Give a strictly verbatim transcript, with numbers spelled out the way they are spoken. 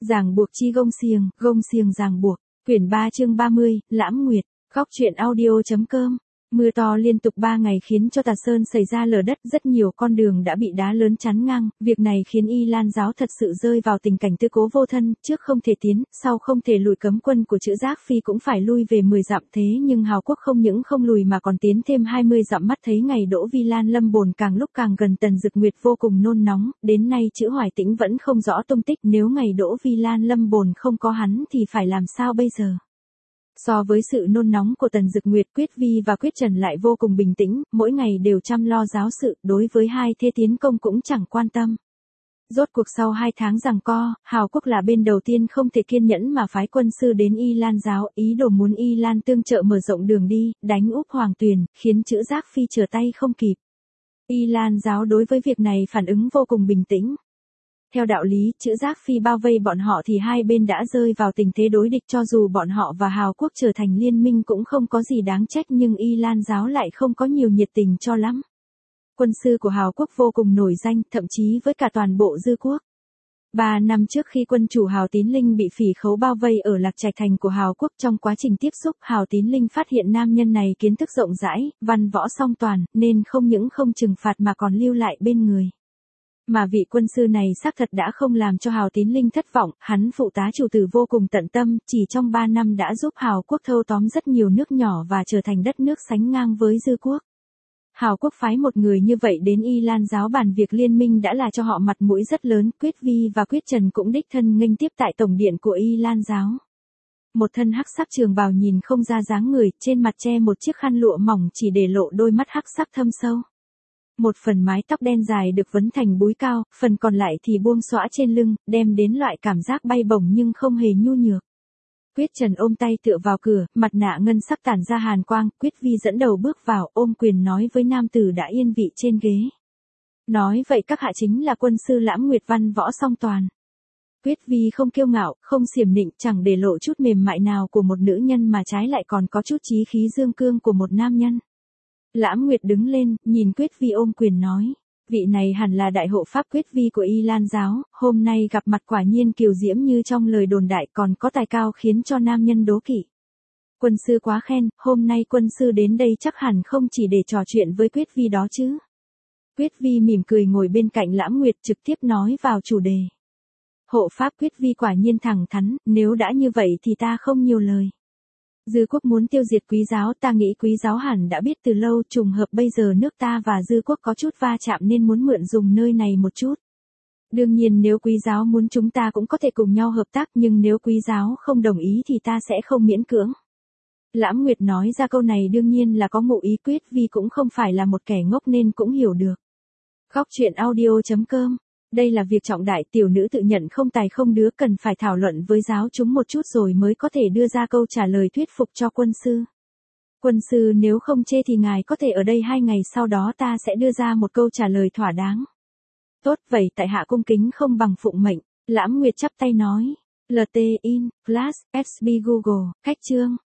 Ràng buộc chi gông xiềng, gông xiềng ràng buộc. Quyển ba chương ba mươi, Lãm Nguyệt, Góc truyện audio.com. Mưa to liên tục ba ngày khiến cho Tà Sơn xảy ra lở đất, rất nhiều con đường đã bị đá lớn chắn ngang, việc này khiến Y Lan giáo thật sự rơi vào tình cảnh tư cố vô thân, trước không thể tiến, sau không thể lùi, cấm quân của Trữ Giác Phi cũng phải lui về mười dặm, thế nhưng Hào Quốc không những không lùi mà còn tiến thêm hai mươi dặm. Mắt thấy ngày Đỗ Vi Lan lâm bồn càng lúc càng gần, Tần Dực Nguyệt vô cùng nôn nóng, đến nay Trữ Hoài Tĩnh vẫn không rõ tung tích, nếu ngày Đỗ Vi Lan lâm bồn không có hắn thì phải làm sao bây giờ? So với sự nôn nóng của Tần Dực Nguyệt, Quyết Vi và Quyết Trần lại vô cùng bình tĩnh, mỗi ngày đều chăm lo giáo sự, đối với hai thế tiến công cũng chẳng quan tâm. Rốt cuộc sau hai tháng giằng co, Hào Quốc là bên đầu tiên không thể kiên nhẫn mà phái quân sư đến Y Lan giáo, ý đồ muốn Y Lan tương trợ mở rộng đường đi, đánh úp Hoàng Tuyền, khiến Trữ Giác Phi trở tay không kịp. Y Lan giáo đối với việc này phản ứng vô cùng bình tĩnh. Theo đạo lý, Trữ Giác Phi bao vây bọn họ thì hai bên đã rơi vào tình thế đối địch, cho dù bọn họ và Hào Quốc trở thành liên minh cũng không có gì đáng trách, nhưng Y Lan giáo lại không có nhiều nhiệt tình cho lắm. Quân sư của Hào Quốc vô cùng nổi danh, thậm chí với cả toàn bộ Dư Quốc. Ba năm trước khi quân chủ Hào Tín Linh bị phỉ khấu bao vây ở Lạc Trạch thành của Hào Quốc, trong quá trình tiếp xúc, Hào Tín Linh phát hiện nam nhân này kiến thức rộng rãi, văn võ song toàn, nên không những không trừng phạt mà còn lưu lại bên người. Mà vị quân sư này xác thật đã không làm cho Hào Tín Linh thất vọng, hắn phụ tá chủ tử vô cùng tận tâm, chỉ trong ba năm đã giúp Hào Quốc thâu tóm rất nhiều nước nhỏ và trở thành đất nước sánh ngang với Dư Quốc. Hào Quốc phái một người như vậy đến Y Lan giáo bàn việc liên minh đã là cho họ mặt mũi rất lớn, Quyết Vi và Quyết Trần cũng đích thân nghênh tiếp tại tổng điện của Y Lan giáo. Một thân hắc sắc trường bào nhìn không ra dáng người, trên mặt che một chiếc khăn lụa mỏng chỉ để lộ đôi mắt hắc sắc thâm sâu. Một phần mái tóc đen dài được vấn thành búi cao, phần còn lại thì buông xõa trên lưng, đem đến loại cảm giác bay bổng nhưng không hề nhu nhược. Quyết Trần ôm tay tựa vào cửa, mặt nạ ngân sắc tản ra hàn quang, Quyết Vi dẫn đầu bước vào, ôm quyền nói với nam tử đã yên vị trên ghế. Nói vậy các hạ chính là quân sư Lãm Nguyệt, văn võ song toàn. Quyết Vi không kiêu ngạo, không xiểm nịnh, chẳng để lộ chút mềm mại nào của một nữ nhân mà trái lại còn có chút chí khí dương cương của một nam nhân. Lãm Nguyệt đứng lên, nhìn Quyết Vi ôm quyền nói, vị này hẳn là đại hộ pháp Quyết Vi của Y Lan giáo, hôm nay gặp mặt quả nhiên kiều diễm như trong lời đồn đại, còn có tài cao khiến cho nam nhân đố kỵ. Quân sư quá khen, hôm nay quân sư đến đây chắc hẳn không chỉ để trò chuyện với Quyết Vi đó chứ. Quyết Vi mỉm cười ngồi bên cạnh Lãm Nguyệt, trực tiếp nói vào chủ đề. Hộ pháp Quyết Vi quả nhiên thẳng thắn, nếu đã như vậy thì ta không nhiều lời. Dư Quốc muốn tiêu diệt Quý giáo, ta nghĩ Quý giáo hẳn đã biết từ lâu, trùng hợp bây giờ nước ta và Dư Quốc có chút va chạm nên muốn mượn dùng nơi này một chút. Đương nhiên nếu Quý giáo muốn chúng ta cũng có thể cùng nhau hợp tác, nhưng nếu Quý giáo không đồng ý thì ta sẽ không miễn cưỡng. Lãm Nguyệt nói ra câu này đương nhiên là có ngụ ý, Quyết Vi cũng không phải là một kẻ ngốc nên cũng hiểu được. Góc truyện audio.com. Đây là việc trọng đại, tiểu nữ tự nhận không tài không đứa, cần phải thảo luận với giáo chúng một chút rồi mới có thể đưa ra câu trả lời thuyết phục cho quân sư. Quân sư nếu không chê thì ngài có thể ở đây hai ngày sau đó ta sẽ đưa ra một câu trả lời thỏa đáng. Tốt vậy, tại hạ cung kính không bằng phụng mệnh. Lãm Nguyệt chắp tay nói. lờ tê in, Flash, ép bê Google, khách chương.